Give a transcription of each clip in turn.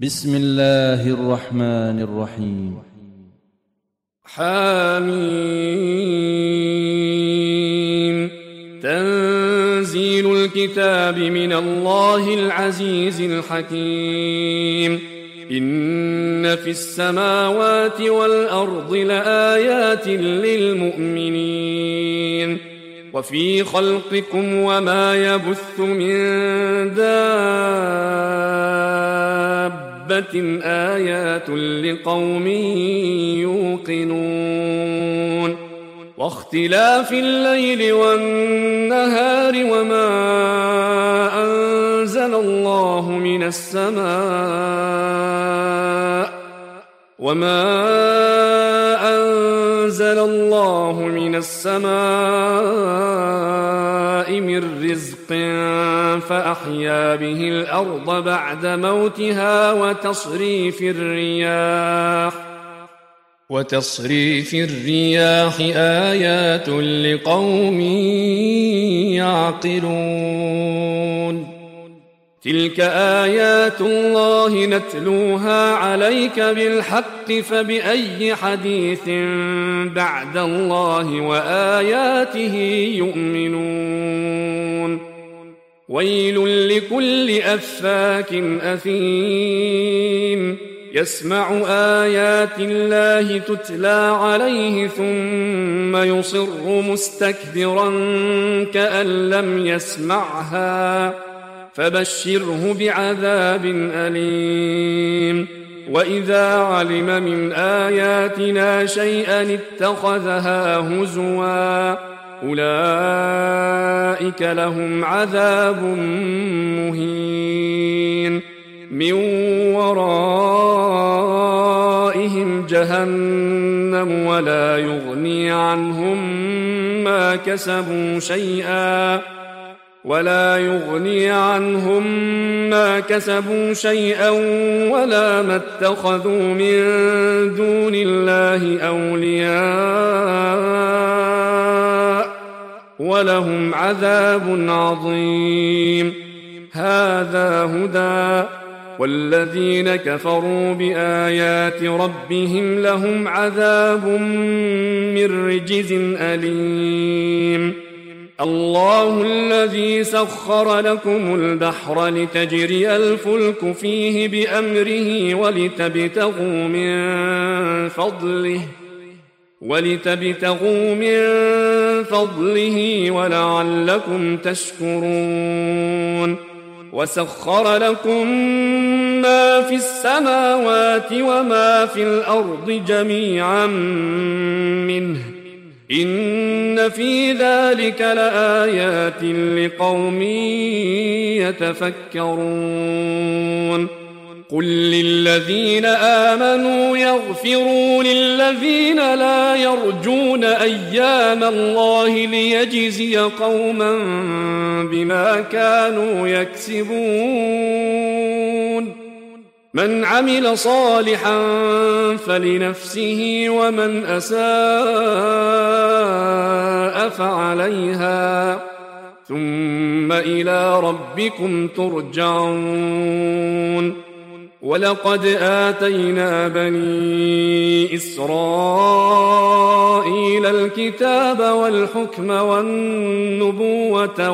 بسم الله الرحمن الرحيم. حميم. تنزيل الكتاب من الله العزيز الحكيم. إن في السماوات والأرض لآيات للمؤمنين وفي خلقكم وما يبث من دابة آيات لقوم يوقنون واختلاف الليل والنهار وما أنزل الله من السماء من رزق فأحيا به الأرض بعد موتها وتصريف الرياح آيات لقوم يعقلون. تلك آيات الله نتلوها عليك بالحق فبأي حديث بعد الله وآياته يؤمنون. ويل لكل أفاك أثيم يسمع آيات الله تتلى عليه ثم يصر مستكبرا كأن لم يسمعها فبشره بعذاب أليم. وإذا علم من آياتنا شيئا اتخذها هزوا أولئك لهم عذاب مهين من ورائهم جهنم ولا يغني عنهم ما كسبوا شيئا ولا ما اتخذوا من دون الله أولياء ولهم عذاب عظيم. هذا هدى والذين كفروا بآيات ربهم لهم عذاب من رجز أليم. الله الذي سخر لكم البحر لتجري الفلك فيه بأمره ولتبتغوا من فضله ولعلكم تشكرون. وسخر لكم ما في السماوات وما في الأرض جميعا منه إن في ذلك لآيات لقوم يتفكرون. قل للذين آمنوا يغفروا للذين لا يرجون أيام الله ليجزي قوما بما كانوا يكسبون. من عمل صالحا فلنفسه ومن أساء فعليها ثم إلى ربكم ترجعون. ولقد آتينا بني إسرائيل الكتاب والحكم والنبوة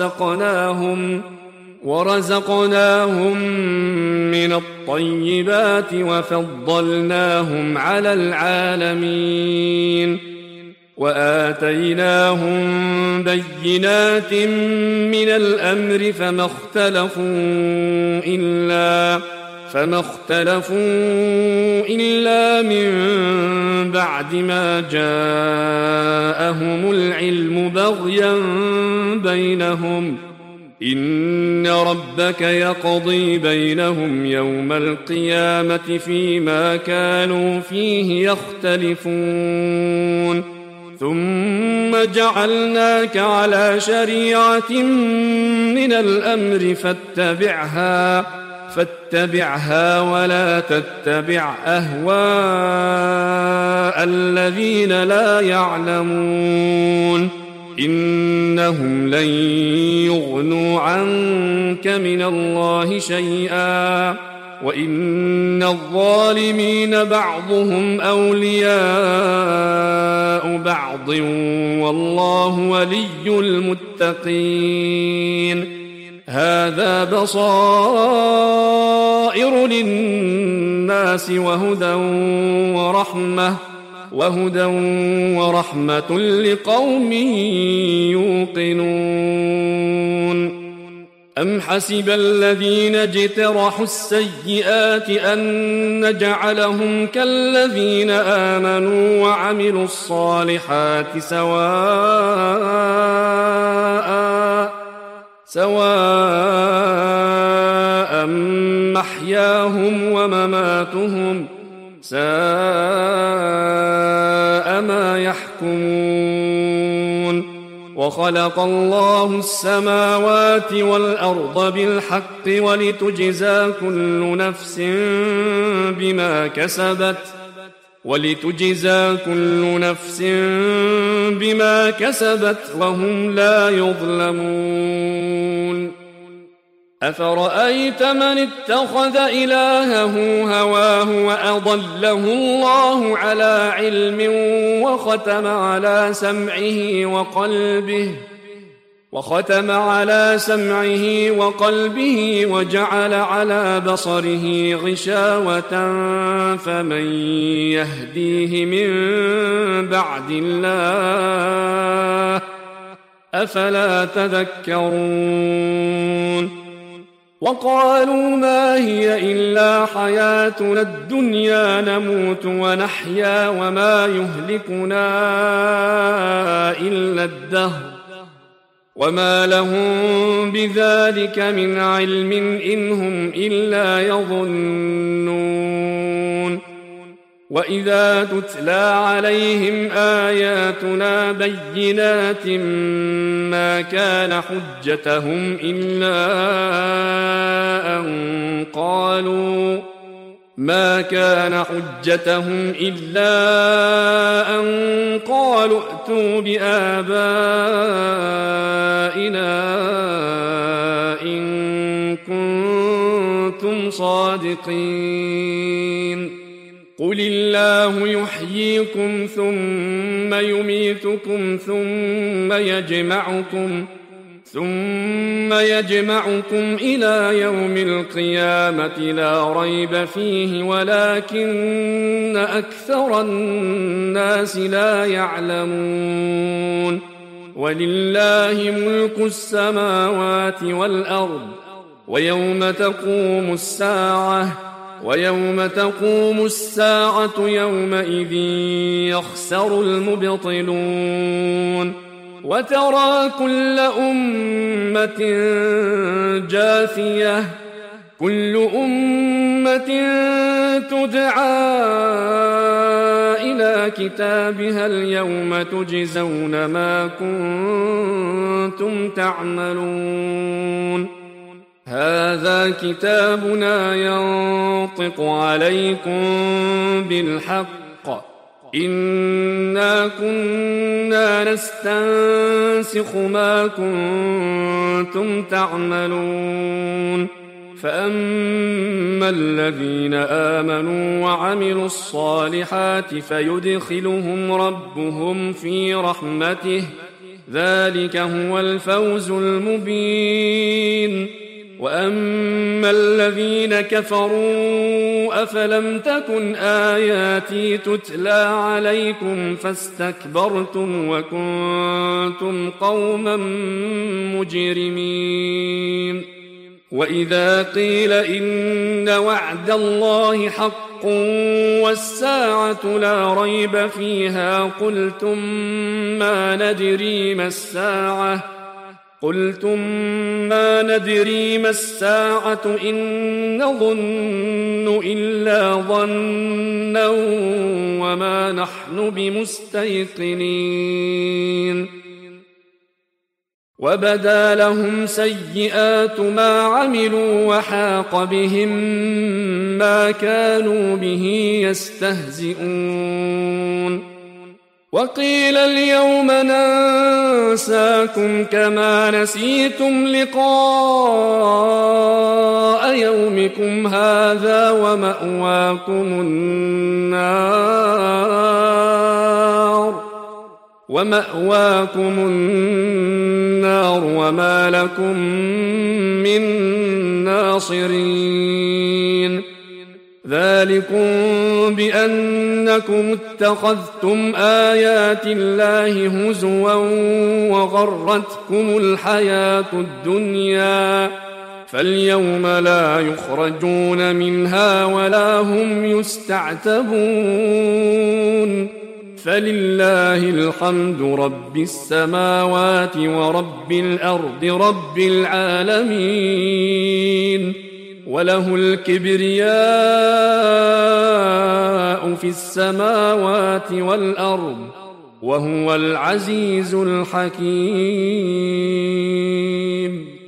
ورزقناهم من الطيبات وفضلناهم على العالمين وآتيناهم بينات من الأمر فما اختلفوا إلا من بعد ما جاءهم العلم بغيا بينهم إن ربك يقضي بينهم يوم القيامة فيما كانوا فيه يختلفون. ثم جعلناك على شريعة من الأمر فاتبعها ولا تتبع أهواء الذين لا يعلمون إنهم لن يغنوا عنك من الله شيئا وإن الظالمين بعضهم أولياء بعض والله ولي المتقين. هذا بصائر للناس وهدى ورحمة لقوم يوقنون. أم حسب الذين اجترحوا السيئات أن نجعلهم كالذين آمنوا وعملوا الصالحات سواء محياهم ومماتهم ساء ما يحكمون. وخلق الله السماوات والأرض بالحق ولتجزى كل نفس بما كسبت وهم لا يظلمون. أفرأيت من اتخذ إلهه هواه وأضله الله على علم وختم على سمعه وقلبه وجعل على بصره غشاوة فمن يهديه من بعد الله أفلا تذكرون. وقالوا ما هي إلا حياتنا الدنيا نموت ونحيا وما يهلكنا إلا الدهر وما لهم بذلك من علم إن هم إلا يظنون. وإذا تتلى عليهم آياتنا بينات ما كان حجتهم إلا أن قالوا ائتوا بآبائنا إن كنتم صادقين. قل الله يحييكم ثم يميتكم ثم يجمعكم إلى يوم القيامة لا ريب فيه ولكن أكثر الناس لا يعلمون. ولله ملك السماوات والأرض ويوم تقوم الساعة يومئذ يخسر المبطلون. وترى كل أمة جاثية كل أمة تدعى إلى كتابها اليوم تجزون ما كنتم تعملون. هذا كتابنا ينطق عليكم بالحق إنا كنا نستنسخ ما كنتم تعملون. فأما الذين آمنوا وعملوا الصالحات فيدخلهم ربهم في رحمته ذلك هو الفوز المبين. وأما الذين كفروا أفلم تكن آياتي تتلى عليكم فاستكبرتم وكنتم قوما مجرمين. وإذا قيل إن وعد الله حق والساعة لا ريب فيها قلتم ما ندري ما الساعة إن نظن إلا ظنا وما نحن بمستيقنين. وبدا لهم سيئات ما عملوا وحاق بهم ما كانوا به يستهزئون. وقيل اليوم ننساكم كما نسيتم لقاء يومكم هذا ومأواكم النار وما لكم من ناصرين. ذلكم بأنكم اتخذتم آيات الله هزوا وغرتكم الحياة الدنيا، فاليوم لا يخرجون منها ولا هم يستعتبون. فلله الحمد رب السماوات ورب الأرض رب العالمين، وله الكبرياء في السماوات والأرض، وهو العزيز الحكيم.